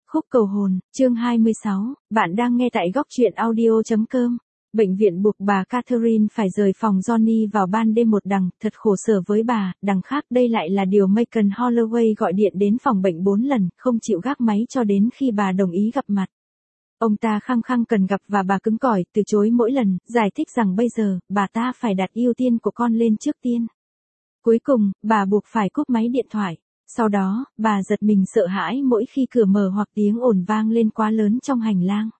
Khúc cầu hồn, chương 26, bạn đang nghe tại góc truyện audio.com. Bệnh viện buộc bà Catherine phải rời phòng Johnny vào ban đêm một đằng, thật khổ sở với bà. Đằng khác đây lại là điều Macon Holloway gọi điện đến phòng bệnh 4 lần, không chịu gác máy cho đến khi bà đồng ý gặp mặt. Ông ta khăng khăng cần gặp và bà cứng cỏi, từ chối mỗi lần, giải thích rằng bây giờ, bà ta phải đặt ưu tiên của con lên trước tiên. Cuối cùng, bà buộc phải cúp máy điện thoại. Sau đó, bà giật mình sợ hãi mỗi khi cửa mở hoặc tiếng ồn vang lên quá lớn trong hành lang.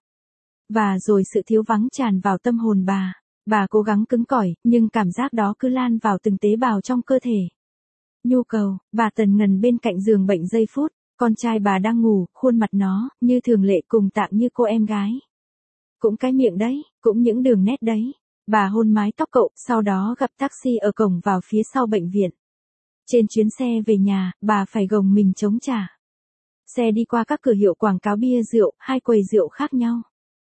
Và rồi sự thiếu vắng tràn vào tâm hồn bà. Bà cố gắng cứng cỏi, nhưng cảm giác đó cứ lan vào từng tế bào trong cơ thể. Nhu cầu, bà tần ngần bên cạnh giường bệnh giây phút, con trai bà đang ngủ, khuôn mặt nó, như thường lệ cùng tạng như cô em gái. Cũng cái miệng đấy, cũng những đường nét đấy. Bà hôn mái tóc cậu, sau đó gặp taxi ở cổng vào phía sau bệnh viện. Trên chuyến xe về nhà, bà phải gồng mình chống trả. Xe đi qua các cửa hiệu quảng cáo bia rượu, 2 quầy rượu khác nhau.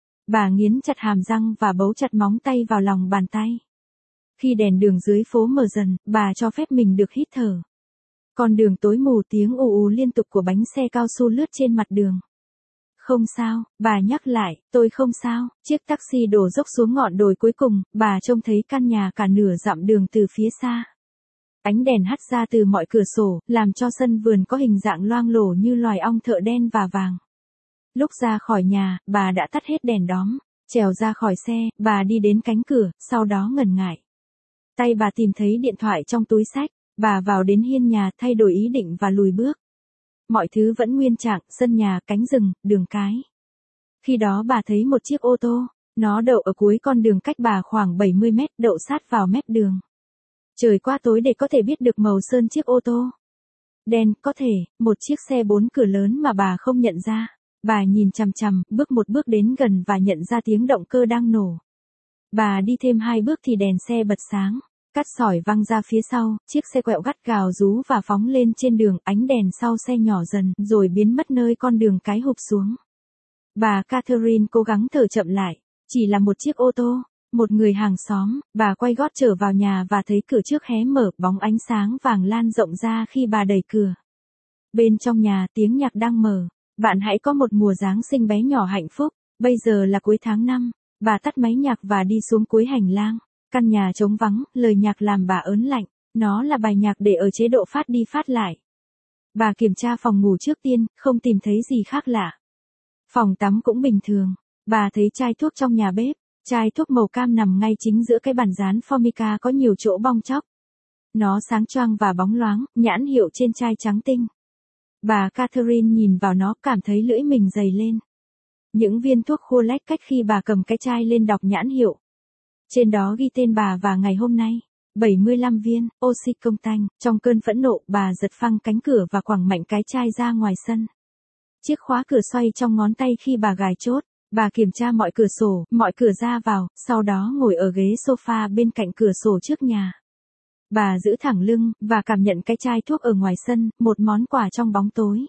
Bà nghiến chặt hàm răng và bấu chặt móng tay vào lòng bàn tay. Khi đèn đường dưới phố mờ dần, bà cho phép mình được hít thở. Con đường tối mù, tiếng ù ù liên tục của bánh xe cao su lướt trên mặt đường. Không sao, bà nhắc lại, tôi không sao. Chiếc taxi đổ dốc xuống ngọn đồi cuối cùng, bà trông thấy căn nhà cả nửa dặm đường từ phía xa. Ánh đèn hắt ra từ mọi cửa sổ, làm cho sân vườn có hình dạng loang lổ như loài ong thợ đen và vàng. Lúc ra khỏi nhà, bà đã tắt hết đèn đóm. Trèo ra khỏi xe, bà đi đến cánh cửa, sau đó ngần ngại. Tay bà tìm thấy điện thoại trong túi xách. Bà vào đến hiên nhà, thay đổi ý định và lùi bước. Mọi thứ vẫn nguyên trạng, sân nhà, cánh rừng, đường cái. Khi đó bà thấy một chiếc ô tô. Nó đậu ở cuối con đường cách bà khoảng 70 mét, đậu sát vào mép đường. Trời quá tối để có thể biết được màu sơn chiếc ô tô. Đen, có thể, một chiếc xe 4 cửa lớn mà bà không nhận ra. Bà nhìn chằm chằm, bước một bước đến gần và nhận ra tiếng động cơ đang nổ. Bà đi thêm 2 bước thì đèn xe bật sáng. Cát sỏi văng ra phía sau, chiếc xe quẹo gắt gào rú và phóng lên trên đường, ánh đèn sau xe nhỏ dần, rồi biến mất nơi con đường cái hụp xuống. Bà Catherine cố gắng thở chậm lại. Chỉ là một chiếc ô tô. Một người hàng xóm, bà quay gót trở vào nhà và thấy cửa trước hé mở, bóng ánh sáng vàng lan rộng ra khi bà đẩy cửa. Bên trong nhà, tiếng nhạc đang mở. Bạn hãy có một mùa Giáng sinh bé nhỏ hạnh phúc. Bây giờ là cuối tháng 5. Bà tắt máy nhạc và đi xuống cuối hành lang. Căn nhà trống vắng, lời nhạc làm bà ớn lạnh. Nó là bài nhạc để ở chế độ phát đi phát lại. Bà kiểm tra phòng ngủ trước tiên, không tìm thấy gì khác lạ. Phòng tắm cũng bình thường. Bà thấy chai thuốc trong nhà bếp. Chai thuốc màu cam nằm ngay chính giữa cái bàn dán Formica có nhiều chỗ bong tróc. Nó sáng choang và bóng loáng, nhãn hiệu trên chai trắng tinh. Bà Catherine nhìn vào nó, cảm thấy lưỡi mình dày lên. Những viên thuốc khô lách cách khi bà cầm cái chai lên đọc nhãn hiệu. Trên đó ghi tên bà và ngày hôm nay. 75 viên, oxy công tanh. Trong cơn phẫn nộ, bà giật phăng cánh cửa và quẳng mạnh cái chai ra ngoài sân. Chiếc khóa cửa xoay trong ngón tay khi bà gài chốt. Bà kiểm tra mọi cửa sổ, mọi cửa ra vào, sau đó ngồi ở ghế sofa bên cạnh cửa sổ trước nhà. Bà giữ thẳng lưng, và cảm nhận cái chai thuốc ở ngoài sân, một món quà trong bóng tối.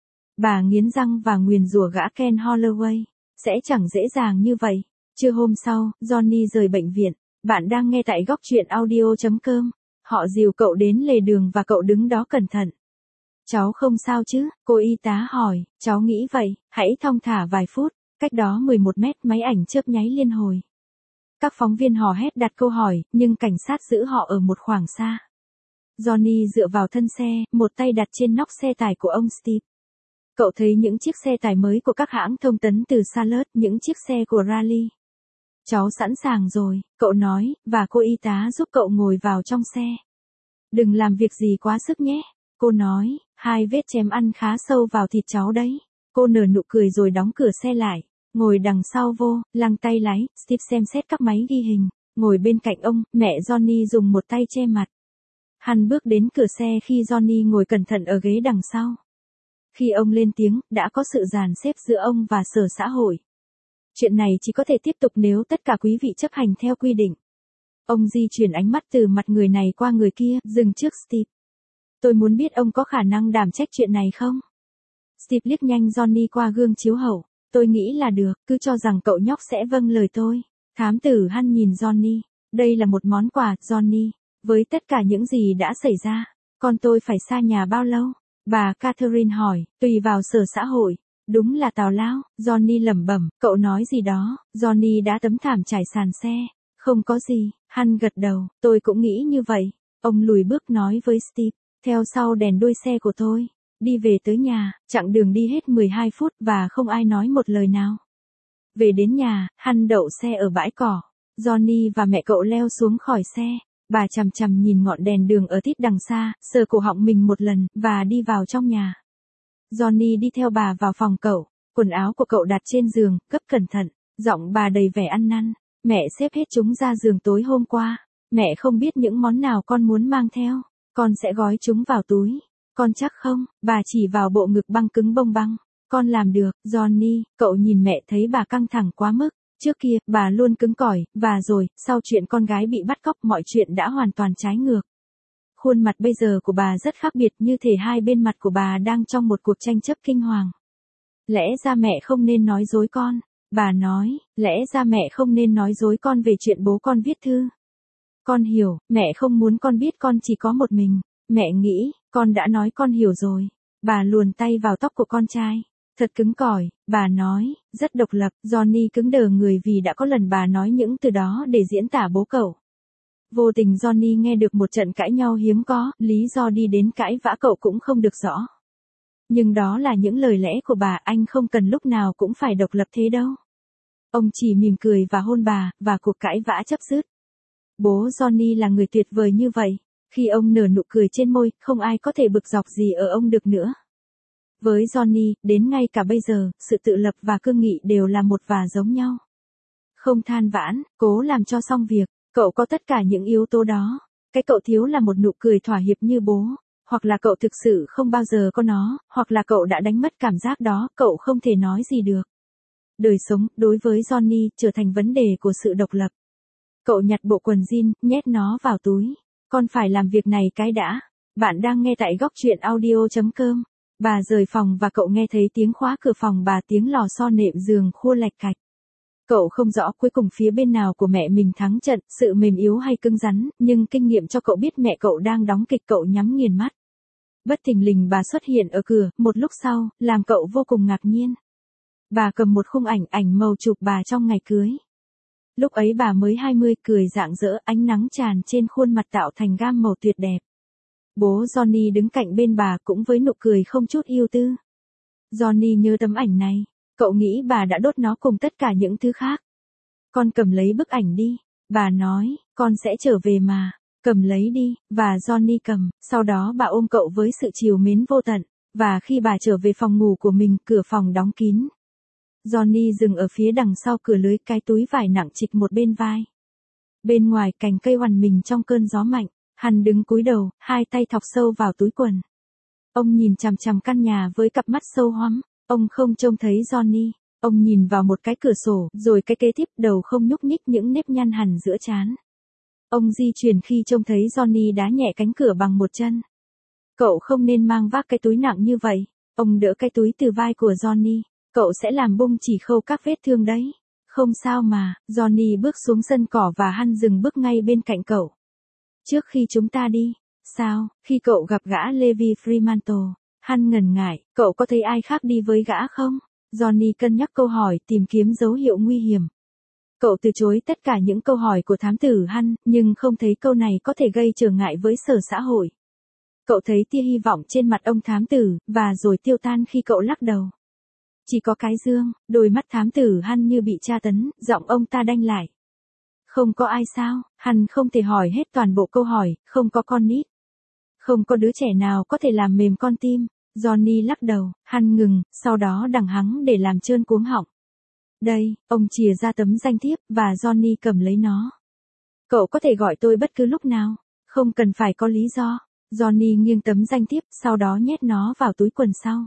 Bà nghiến răng và nguyền rủa gã Ken Holloway. Sẽ chẳng dễ dàng như vậy. Trưa hôm sau, Johnny rời bệnh viện. Bạn đang nghe tại góc truyện audio.com. Họ dìu cậu đến lề đường và cậu đứng đó cẩn thận. Cháu không sao chứ? Cô y tá hỏi. Cháu nghĩ vậy, hãy thong thả vài phút. Cách đó 11 mét, máy ảnh chớp nháy liên hồi. Các phóng viên hò hét đặt câu hỏi, nhưng cảnh sát giữ họ ở một khoảng xa. Johnny dựa vào thân xe, một tay đặt trên nóc xe tải của ông Steve. Cậu thấy những chiếc xe tải mới của các hãng thông tấn từ Charlotte, những chiếc xe của Raleigh. Cháu sẵn sàng rồi, cậu nói, và cô y tá giúp cậu ngồi vào trong xe. Đừng làm việc gì quá sức nhé, cô nói, 2 vết chém ăn khá sâu vào thịt cháu đấy. Cô nở nụ cười rồi đóng cửa xe lại. Ngồi đằng sau vô, lăng tay lái, Steve xem xét các máy ghi hình. Ngồi bên cạnh ông, mẹ Johnny dùng một tay che mặt. Hắn bước đến cửa xe khi Johnny ngồi cẩn thận ở ghế đằng sau. Khi ông lên tiếng, đã có sự dàn xếp giữa ông và sở xã hội. Chuyện này chỉ có thể tiếp tục nếu tất cả quý vị chấp hành theo quy định. Ông di chuyển ánh mắt từ mặt người này qua người kia, dừng trước Steve. Tôi muốn biết ông có khả năng đảm trách chuyện này không? Steve liếc nhanh Johnny qua gương chiếu hậu. Tôi nghĩ là được, cứ cho rằng cậu nhóc sẽ vâng lời tôi. Thám tử Hăn nhìn Johnny. Đây là một món quà, Johnny. Với tất cả những gì đã xảy ra, con tôi phải xa nhà bao lâu? Bà Catherine hỏi, tùy vào sở xã hội. Đúng là tào lao, Johnny lẩm bẩm, cậu nói gì đó, Johnny đã tấm thảm trải sàn xe. Không có gì, hắn gật đầu, tôi cũng nghĩ như vậy. Ông lùi bước nói với Steve, theo sau đèn đuôi xe của tôi. Đi về tới nhà, chặng đường đi hết 12 phút và không ai nói một lời nào. Về đến nhà, hắn đậu xe ở bãi cỏ. Johnny và mẹ cậu leo xuống khỏi xe. Bà chằm chằm nhìn ngọn đèn đường ở tít đằng xa, sờ cổ họng mình một lần, và đi vào trong nhà. Johnny đi theo bà vào phòng cậu. Quần áo của cậu đặt trên giường, gấp cẩn thận. Giọng bà đầy vẻ ăn năn. Mẹ xếp hết chúng ra giường tối hôm qua. Mẹ không biết những món nào con muốn mang theo. Con sẽ gói chúng vào túi. Con chắc không? Bà chỉ vào bộ ngực băng cứng bông băng. Con làm được, Johnny. Cậu nhìn mẹ thấy bà căng thẳng quá mức. Trước kia, bà luôn cứng cỏi, và rồi, sau chuyện con gái bị bắt cóc mọi chuyện đã hoàn toàn trái ngược. Khuôn mặt bây giờ của bà rất khác biệt, như thể hai bên mặt của bà đang trong một cuộc tranh chấp kinh hoàng. Lẽ ra mẹ không nên nói dối con. Bà nói, lẽ ra mẹ không nên nói dối con về chuyện bố con viết thư. Con hiểu, mẹ không muốn con biết con chỉ có một mình. Mẹ nghĩ, con đã nói con hiểu rồi. Bà luồn tay vào tóc của con trai. Thật cứng cỏi, bà nói, rất độc lập. Johnny cứng đờ người vì đã có lần bà nói những từ đó để diễn tả bố cậu. Vô tình Johnny nghe được một trận cãi nhau hiếm có, lý do đi đến cãi vã cậu cũng không được rõ. Nhưng đó là những lời lẽ của bà, anh không cần lúc nào cũng phải độc lập thế đâu. Ông chỉ mỉm cười và hôn bà, và cuộc cãi vã chấm dứt. Bố Johnny là người tuyệt vời như vậy. Khi ông nở nụ cười trên môi, không ai có thể bực dọc gì ở ông được nữa. Với Johnny, đến ngay cả bây giờ, sự tự lập và cương nghị đều là một và giống nhau. Không than vãn, cố làm cho xong việc, cậu có tất cả những yếu tố đó. Cái cậu thiếu là một nụ cười thỏa hiệp như bố, hoặc là cậu thực sự không bao giờ có nó, hoặc là cậu đã đánh mất cảm giác đó, cậu không thể nói gì được. Đời sống, đối với Johnny, trở thành vấn đề của sự độc lập. Cậu nhặt bộ quần jean, nhét nó vào túi. Con phải làm việc này cái đã. Bạn đang nghe tại góc truyện audio.com. Bà rời phòng và cậu nghe thấy tiếng khóa cửa phòng bà, tiếng lò xo nệm giường khua lạch cạch. Cậu không rõ cuối cùng phía bên nào của mẹ mình thắng trận, sự mềm yếu hay cứng rắn, nhưng kinh nghiệm cho cậu biết mẹ cậu đang đóng kịch, cậu nhắm nghiền mắt. Bất thình lình bà xuất hiện ở cửa, một lúc sau, làm cậu vô cùng ngạc nhiên. Bà cầm một khung ảnh màu chụp bà trong ngày cưới. Lúc ấy bà mới 20, cười rạng rỡ, ánh nắng tràn trên khuôn mặt tạo thành gam màu tuyệt đẹp. Bố Johnny đứng cạnh bên bà cũng với nụ cười không chút ưu tư. Johnny nhớ tấm ảnh này, cậu nghĩ bà đã đốt nó cùng tất cả những thứ khác. Con cầm lấy bức ảnh đi, bà nói, con sẽ trở về mà, cầm lấy đi, và Johnny cầm, sau đó bà ôm cậu với sự trìu mến vô tận, và khi bà trở về phòng ngủ của mình, cửa phòng đóng kín. Johnny dừng ở phía đằng sau cửa lưới, cái túi vải nặng trịch một bên vai. Bên ngoài cành cây oằn mình trong cơn gió mạnh, hắn đứng cúi đầu, hai tay thọc sâu vào túi quần. Ông nhìn chằm chằm căn nhà với cặp mắt sâu hoắm, ông không trông thấy Johnny. Ông nhìn vào một cái cửa sổ, rồi cái kế tiếp, đầu không nhúc nhích, những nếp nhăn hằn giữa trán. Ông di chuyển khi trông thấy Johnny đá nhẹ cánh cửa bằng một chân. Cậu không nên mang vác cái túi nặng như vậy. Ông đỡ cái túi từ vai của Johnny. Cậu sẽ làm bung chỉ khâu các vết thương đấy. Không sao mà, Johnny bước xuống sân cỏ và hắn dừng bước ngay bên cạnh cậu. Trước khi chúng ta đi, sao, khi cậu gặp gã Levi Fremantle, hắn ngần ngại, cậu có thấy ai khác đi với gã không? Johnny cân nhắc câu hỏi, tìm kiếm dấu hiệu nguy hiểm. Cậu từ chối tất cả những câu hỏi của thám tử hắn, nhưng không thấy câu này có thể gây trở ngại với sở xã hội. Cậu thấy tia hy vọng trên mặt ông thám tử, và rồi tiêu tan khi cậu lắc đầu. Chỉ có cái dương, đôi mắt thám tử hắn như bị tra tấn, giọng ông ta đanh lại. Không có ai sao, hắn không thể hỏi hết toàn bộ câu hỏi, không có con nít. Không có đứa trẻ nào có thể làm mềm con tim. Johnny lắc đầu, hắn ngừng, sau đó đằng hắng để làm trơn cuống họng. Đây, ông chìa ra tấm danh thiếp, và Johnny cầm lấy nó. Cậu có thể gọi tôi bất cứ lúc nào, không cần phải có lý do. Johnny nghiêng tấm danh thiếp, sau đó nhét nó vào túi quần sau.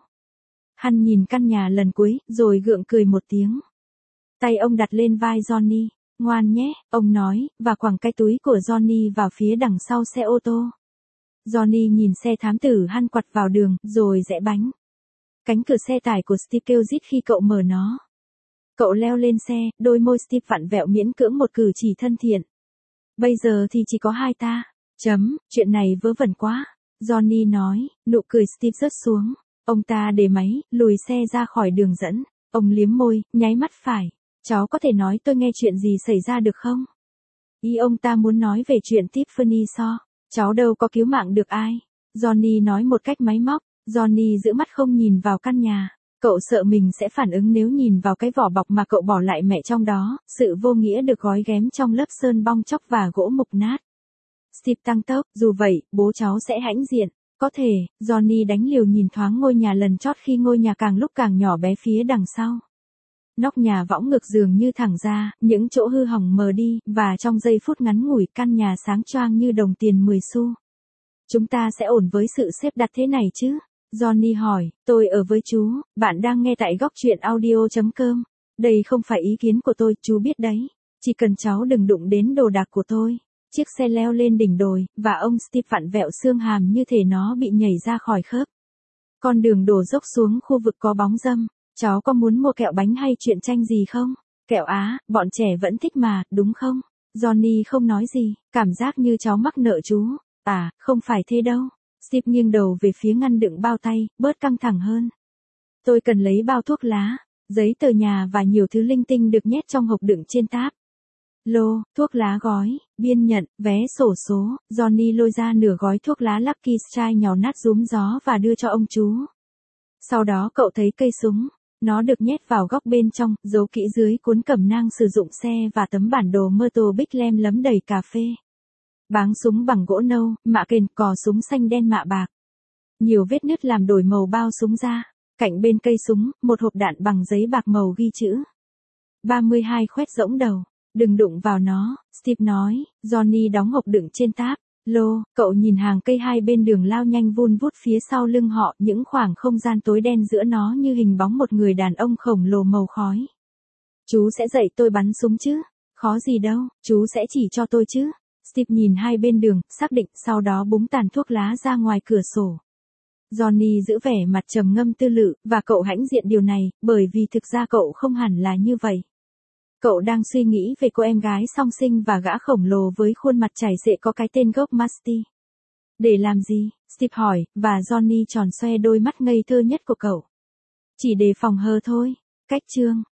Hắn nhìn căn nhà lần cuối, rồi gượng cười một tiếng. Tay ông đặt lên vai Johnny. Ngoan nhé, ông nói, và quẳng cái túi của Johnny vào phía đằng sau xe ô tô. Johnny nhìn xe thám tử hắn quặt vào đường, rồi rẽ bánh. Cánh cửa xe tải của Steve kêu rít khi cậu mở nó. Cậu leo lên xe, đôi môi Steve vặn vẹo miễn cưỡng một cử chỉ thân thiện. Bây giờ thì chỉ có hai ta. Chuyện này vớ vẩn quá. Johnny nói, nụ cười Steve rớt xuống. Ông ta để máy, lùi xe ra khỏi đường dẫn. Ông liếm môi, nháy mắt phải. Cháu có thể nói tôi nghe chuyện gì xảy ra được không? Ý ông ta muốn nói về chuyện Tiffany So. Cháu đâu có cứu mạng được ai. Johnny nói một cách máy móc. Johnny giữ mắt không nhìn vào căn nhà. Cậu sợ mình sẽ phản ứng nếu nhìn vào cái vỏ bọc mà cậu bỏ lại mẹ trong đó, sự vô nghĩa được gói ghém trong lớp sơn bong chóc và gỗ mục nát. Steve tăng tốc, dù vậy, bố cháu sẽ hãnh diện. Có thể, Johnny đánh liều nhìn thoáng ngôi nhà lần chót khi ngôi nhà càng lúc càng nhỏ bé phía đằng sau. Nóc nhà võng ngược dường như thẳng ra, những chỗ hư hỏng mờ đi, và trong giây phút ngắn ngủi căn nhà sáng choang như đồng tiền 10 xu. Chúng ta sẽ ổn với sự xếp đặt thế này chứ? Johnny hỏi, tôi ở với chú, bạn đang nghe tại góc truyện audio.com. Đây không phải ý kiến của tôi, chú biết đấy. Chỉ cần cháu đừng đụng đến đồ đạc của tôi. Chiếc xe leo lên đỉnh đồi, và ông Steve vặn vẹo xương hàm như thể nó bị nhảy ra khỏi khớp. Con đường đổ dốc xuống khu vực có bóng râm. Cháu có muốn mua kẹo bánh hay truyện tranh gì không? Kẹo á, bọn trẻ vẫn thích mà, đúng không? Johnny không nói gì, cảm giác như cháu mắc nợ chú. À, không phải thế đâu. Steve nghiêng đầu về phía ngăn đựng bao tay, bớt căng thẳng hơn. Tôi cần lấy bao thuốc lá, giấy tờ nhà và nhiều thứ linh tinh được nhét trong hộp đựng trên táp. Lô, thuốc lá gói, biên nhận, vé xổ số. Johnny lôi ra nửa gói thuốc lá Lucky Strike nhàu nát rúm gió và đưa cho ông chú. Sau đó cậu thấy cây súng. Nó được nhét vào góc bên trong, giấu kỹ dưới cuốn cẩm nang sử dụng xe và tấm bản đồ Myrtle Big Lem lấm đầy cà phê. Báng súng bằng gỗ nâu, mạ kền, cò súng xanh đen mạ bạc. Nhiều vết nứt làm đổi màu bao súng ra. Cạnh bên cây súng, một hộp đạn bằng giấy bạc màu ghi chữ 32 khoét rỗng đầu. Đừng đụng vào nó, Steve nói. Johnny đóng hộp đựng trên táp. Lô, cậu nhìn hàng cây hai bên đường lao nhanh vun vút phía sau lưng họ, những khoảng không gian tối đen giữa nó như hình bóng một người đàn ông khổng lồ màu khói. Chú sẽ dạy tôi bắn súng chứ? Khó gì đâu, chú sẽ chỉ cho tôi chứ? Steve nhìn hai bên đường, xác định, sau đó búng tàn thuốc lá ra ngoài cửa sổ. Johnny giữ vẻ mặt trầm ngâm tư lự, và cậu hãnh diện điều này, bởi vì thực ra cậu không hẳn là như vậy. Cậu đang suy nghĩ về cô em gái song sinh và gã khổng lồ với khuôn mặt chảy xệ có cái tên gốc Musty. Để làm gì? Steve hỏi, và Johnny tròn xoe đôi mắt ngây thơ nhất của cậu. Chỉ để phòng hờ thôi. Cách chương.